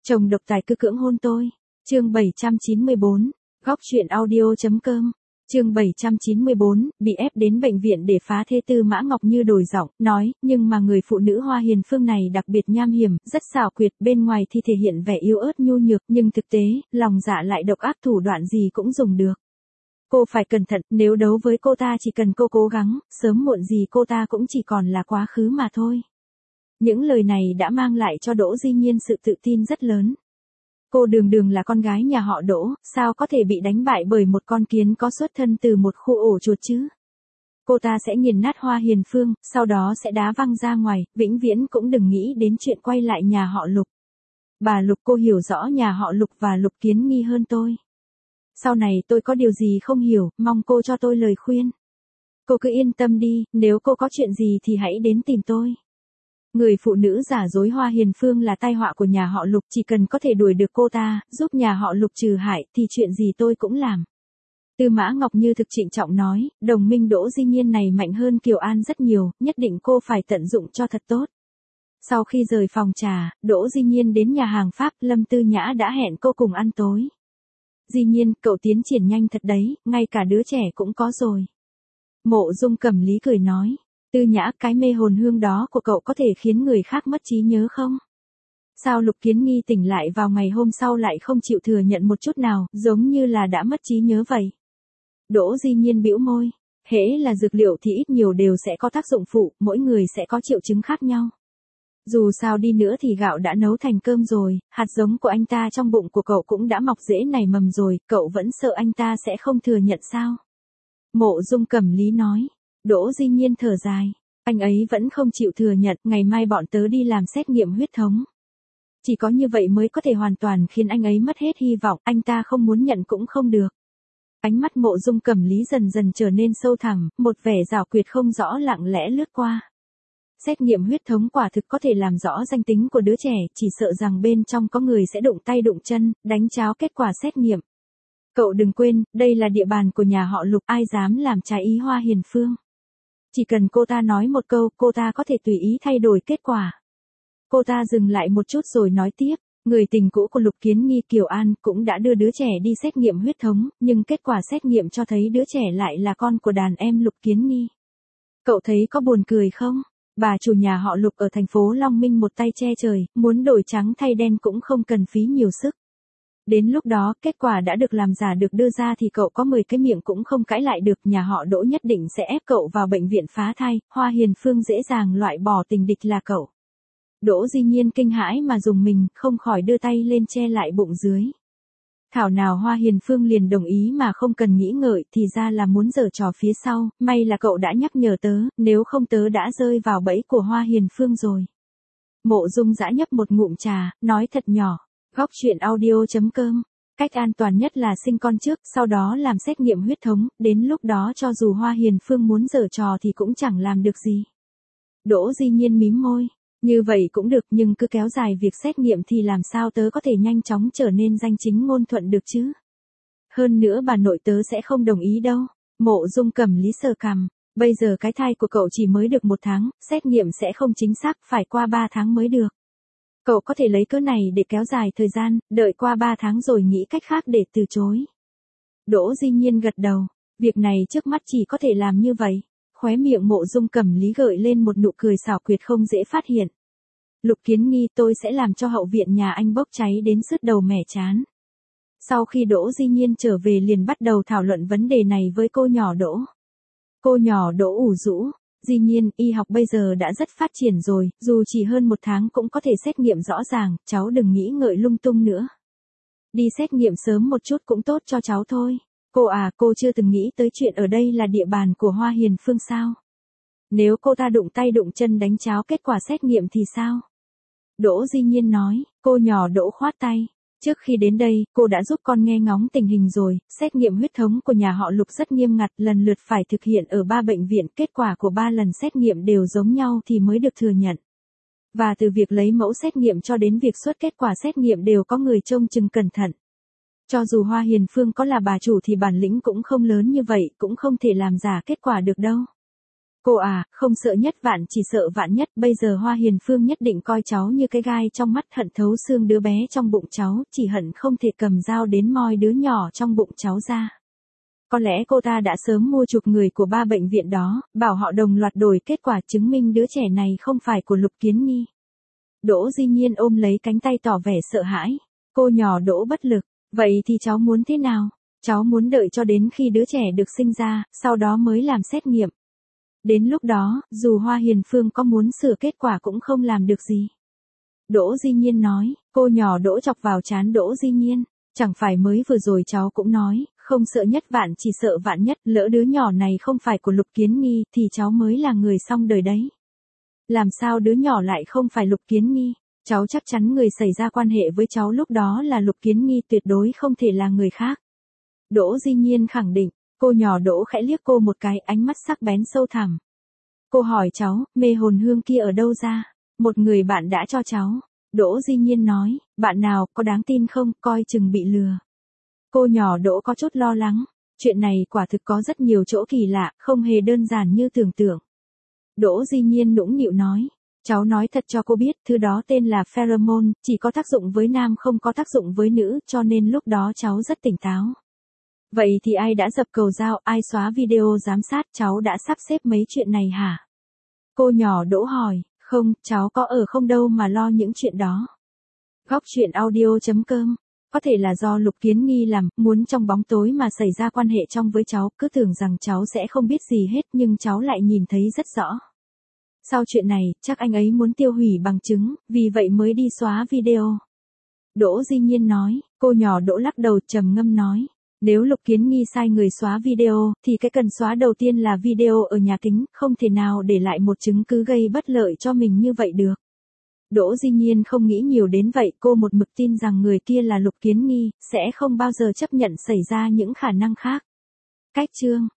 Chồng độc tài cứ cưỡng hôn tôi. Chương 794, góc truyện audio.com. Chương 794, bị ép đến bệnh viện để phá thê. Tư Mã Ngọc Như đổi giọng, nói, nhưng mà người phụ nữ Hoa Hiền Phương này đặc biệt nham hiểm, rất xảo quyệt, bên ngoài thì thể hiện vẻ yếu ớt nhu nhược, nhưng thực tế, lòng dạ lại độc ác, thủ đoạn gì cũng dùng được. Cô phải cẩn thận, nếu đấu với cô ta chỉ cần cô cố gắng, sớm muộn gì cô ta cũng chỉ còn là quá khứ mà thôi. Những lời này đã mang lại cho Đỗ Di Nhiên sự tự tin rất lớn. Cô đường đường là con gái nhà họ Đỗ, sao có thể bị đánh bại bởi một con kiến có xuất thân từ một khu ổ chuột chứ? Cô ta sẽ nghiền nát Hoa Hiền Phương, sau đó sẽ đá văng ra ngoài, vĩnh viễn cũng đừng nghĩ đến chuyện quay lại nhà họ Lục. Bà Lục, cô hiểu rõ nhà họ Lục và Lục Kiến Nghi hơn tôi. Sau này tôi có điều gì không hiểu, mong cô cho tôi lời khuyên. Cô cứ yên tâm đi, nếu cô có chuyện gì thì hãy đến tìm tôi. Người phụ nữ giả dối Hoa Hiền Phương là tai họa của nhà họ Lục, chỉ cần có thể đuổi được cô ta, giúp nhà họ Lục trừ hại, thì chuyện gì tôi cũng làm. Tư Mã Ngọc Như thực trịnh trọng nói, đồng minh Đỗ Di Nhiên này mạnh hơn Kiều An rất nhiều, nhất định cô phải tận dụng cho thật tốt. Sau khi rời phòng trà, Đỗ Di Nhiên đến nhà hàng Pháp, Lâm Tư Nhã đã hẹn cô cùng ăn tối. Di Nhiên, cậu tiến triển nhanh thật đấy, ngay cả đứa trẻ cũng có rồi. Mộ Dung Cẩm Lý cười nói. Tư Nhã, cái mê hồn hương đó của cậu có thể khiến người khác mất trí nhớ không? Sao Lục Kiến Nghi tỉnh lại vào ngày hôm sau lại không chịu thừa nhận một chút nào, giống như là đã mất trí nhớ vậy? Đỗ Di Nhiên bĩu môi. Hễ là dược liệu thì ít nhiều đều sẽ có tác dụng phụ, mỗi người sẽ có triệu chứng khác nhau. Dù sao đi nữa thì gạo đã nấu thành cơm rồi, hạt giống của anh ta trong bụng của cậu cũng đã mọc rễ nảy mầm rồi, cậu vẫn sợ anh ta sẽ không thừa nhận sao? Mộ Dung Cẩm Lý nói. Đỗ Di Nhiên thở dài. Anh ấy vẫn không chịu thừa nhận, ngày mai bọn tớ đi làm xét nghiệm huyết thống. Chỉ có như vậy mới có thể hoàn toàn khiến anh ấy mất hết hy vọng, anh ta không muốn nhận cũng không được. Ánh mắt Mộ Dung Cẩm Lý dần dần trở nên sâu thẳm, một vẻ giảo quyệt không rõ lặng lẽ lướt qua. Xét nghiệm huyết thống quả thực có thể làm rõ danh tính của đứa trẻ, chỉ sợ rằng bên trong có người sẽ đụng tay đụng chân, đánh cháo kết quả xét nghiệm. Cậu đừng quên, đây là địa bàn của nhà họ Lục, ai dám làm trái ý Hoa Hiền Phương. Chỉ cần cô ta nói một câu, cô ta có thể tùy ý thay đổi kết quả. Cô ta dừng lại một chút rồi nói tiếp, người tình cũ của Lục Kiến Nghi Kiều An cũng đã đưa đứa trẻ đi xét nghiệm huyết thống, nhưng kết quả xét nghiệm cho thấy đứa trẻ lại là con của đàn em Lục Kiến Nghi. Cậu thấy có buồn cười không? Bà chủ nhà họ Lục ở thành phố Long Minh một tay che trời, muốn đổi trắng thay đen cũng không cần phí nhiều sức. Đến lúc đó, kết quả đã được làm giả được đưa ra thì cậu có 10 cái miệng cũng không cãi lại được, nhà họ Đỗ nhất định sẽ ép cậu vào bệnh viện phá thai, Hoa Hiền Phương dễ dàng loại bỏ tình địch là cậu. Đỗ Di Nhiên kinh hãi mà dùng mình, không khỏi đưa tay lên che lại bụng dưới. Thảo nào Hoa Hiền Phương liền đồng ý mà không cần nghĩ ngợi, thì ra là muốn giở trò phía sau, may là cậu đã nhắc nhở tớ, nếu không tớ đã rơi vào bẫy của Hoa Hiền Phương rồi. Mộ Dung Dã nhấp một ngụm trà, nói thật nhỏ. Góc truyện audio.com. Cách an toàn nhất là sinh con trước, sau đó làm xét nghiệm huyết thống, đến lúc đó cho dù Hoa Hiền Phương muốn giở trò thì cũng chẳng làm được gì. Đỗ Di Nhiên mím môi. Như vậy cũng được, nhưng cứ kéo dài việc xét nghiệm thì làm sao tớ có thể nhanh chóng trở nên danh chính ngôn thuận được chứ? Hơn nữa bà nội tớ sẽ không đồng ý đâu. Mộ Dung Cẩm Lý sờ cằm. Bây giờ cái thai của cậu chỉ mới được 1 tháng, xét nghiệm sẽ không chính xác, phải qua 3 tháng mới được. Cậu có thể lấy cớ này để kéo dài thời gian, đợi qua 3 tháng rồi nghĩ cách khác để từ chối. Đỗ Di Nhiên gật đầu, việc này trước mắt chỉ có thể làm như vậy. Khóe miệng Mộ Dung Cẩm Lý gợi lên một nụ cười xảo quyệt không dễ phát hiện. Lục Kiến Nghi, tôi sẽ làm cho hậu viện nhà anh bốc cháy đến sứt đầu mẻ chán. Sau khi Đỗ Di Nhiên trở về liền bắt đầu thảo luận vấn đề này với cô nhỏ Đỗ. Cô nhỏ Đỗ ủ rũ. Di Nhiên, y học bây giờ đã rất phát triển rồi, dù chỉ hơn 1 tháng cũng có thể xét nghiệm rõ ràng, cháu đừng nghĩ ngợi lung tung nữa. Đi xét nghiệm sớm một chút cũng tốt cho cháu thôi. Cô à, cô chưa từng nghĩ tới chuyện ở đây là địa bàn của Hoa Hiền Phương sao? Nếu cô ta đụng tay đụng chân đánh cháo kết quả xét nghiệm thì sao? Đỗ Di Nhiên nói, cô nhỏ Đỗ khoát tay. Trước khi đến đây, cô đã giúp con nghe ngóng tình hình rồi, xét nghiệm huyết thống của nhà họ Lục rất nghiêm ngặt, lần lượt phải thực hiện ở 3 bệnh viện, kết quả của 3 lần xét nghiệm đều giống nhau thì mới được thừa nhận. Và từ việc lấy mẫu xét nghiệm cho đến việc xuất kết quả xét nghiệm đều có người trông chừng cẩn thận. Cho dù Hoa Hiền Phương có là bà chủ thì bản lĩnh cũng không lớn như vậy, cũng không thể làm giả kết quả được đâu. Cô à, không sợ nhất vạn chỉ sợ vạn nhất, bây giờ Hoa Hiền Phương nhất định coi cháu như cái gai trong mắt, hận thấu xương đứa bé trong bụng cháu, chỉ hận không thể cầm dao đến moi đứa nhỏ trong bụng cháu ra. Có lẽ cô ta đã sớm mua chuộc người của 3 bệnh viện đó, bảo họ đồng loạt đổi kết quả chứng minh đứa trẻ này không phải của Lục Kiến Nghi. Đỗ Di Nhiên ôm lấy cánh tay tỏ vẻ sợ hãi. Cô nhỏ Đỗ bất lực, vậy thì cháu muốn thế nào? Cháu muốn đợi cho đến khi đứa trẻ được sinh ra, sau đó mới làm xét nghiệm. Đến lúc đó, dù Hoa Hiền Phương có muốn sửa kết quả cũng không làm được gì. Đỗ Di Nhiên nói, cô nhỏ Đỗ chọc vào trán Đỗ Di Nhiên. Chẳng phải mới vừa rồi cháu cũng nói, không sợ nhất vạn chỉ sợ vạn nhất, lỡ đứa nhỏ này không phải của Lục Kiến Nghi thì cháu mới là người xong đời đấy. Làm sao đứa nhỏ lại không phải Lục Kiến Nghi? Cháu chắc chắn người xảy ra quan hệ với cháu lúc đó là Lục Kiến Nghi, tuyệt đối không thể là người khác. Đỗ Di Nhiên khẳng định. Cô nhỏ Đỗ khẽ liếc cô một cái, ánh mắt sắc bén sâu thẳm. Cô hỏi cháu, mê hồn hương kia ở đâu ra? Một người bạn đã cho cháu. Đỗ Di Nhiên nói, bạn nào, có đáng tin không, coi chừng bị lừa. Cô nhỏ Đỗ có chút lo lắng. Chuyện này quả thực có rất nhiều chỗ kỳ lạ, không hề đơn giản như tưởng tượng. Đỗ Di Nhiên nũng nịu nói, cháu nói thật cho cô biết, thứ đó tên là pheromone, chỉ có tác dụng với nam không có tác dụng với nữ, cho nên lúc đó cháu rất tỉnh táo. Vậy thì ai đã dập cầu dao, ai xóa video giám sát, cháu đã sắp xếp mấy chuyện này hả? Cô nhỏ Đỗ hỏi, không, cháu có ở không đâu mà lo những chuyện đó. Góc truyện audio.com. Có thể là do Lục Kiến Nghi làm, muốn trong bóng tối mà xảy ra quan hệ trong với cháu, cứ tưởng rằng cháu sẽ không biết gì hết nhưng cháu lại nhìn thấy rất rõ. Sau chuyện này, chắc anh ấy muốn tiêu hủy bằng chứng, vì vậy mới đi xóa video. Đỗ Di Nhiên nói, cô nhỏ Đỗ lắc đầu trầm ngâm nói. Nếu Lục Kiến Nghi sai người xóa video, thì cái cần xóa đầu tiên là video ở nhà kính, không thể nào để lại một chứng cứ gây bất lợi cho mình như vậy được. Đỗ Di Nhiên không nghĩ nhiều đến vậy, cô một mực tin rằng người kia là Lục Kiến Nghi, sẽ không bao giờ chấp nhận xảy ra những khả năng khác. Cách chương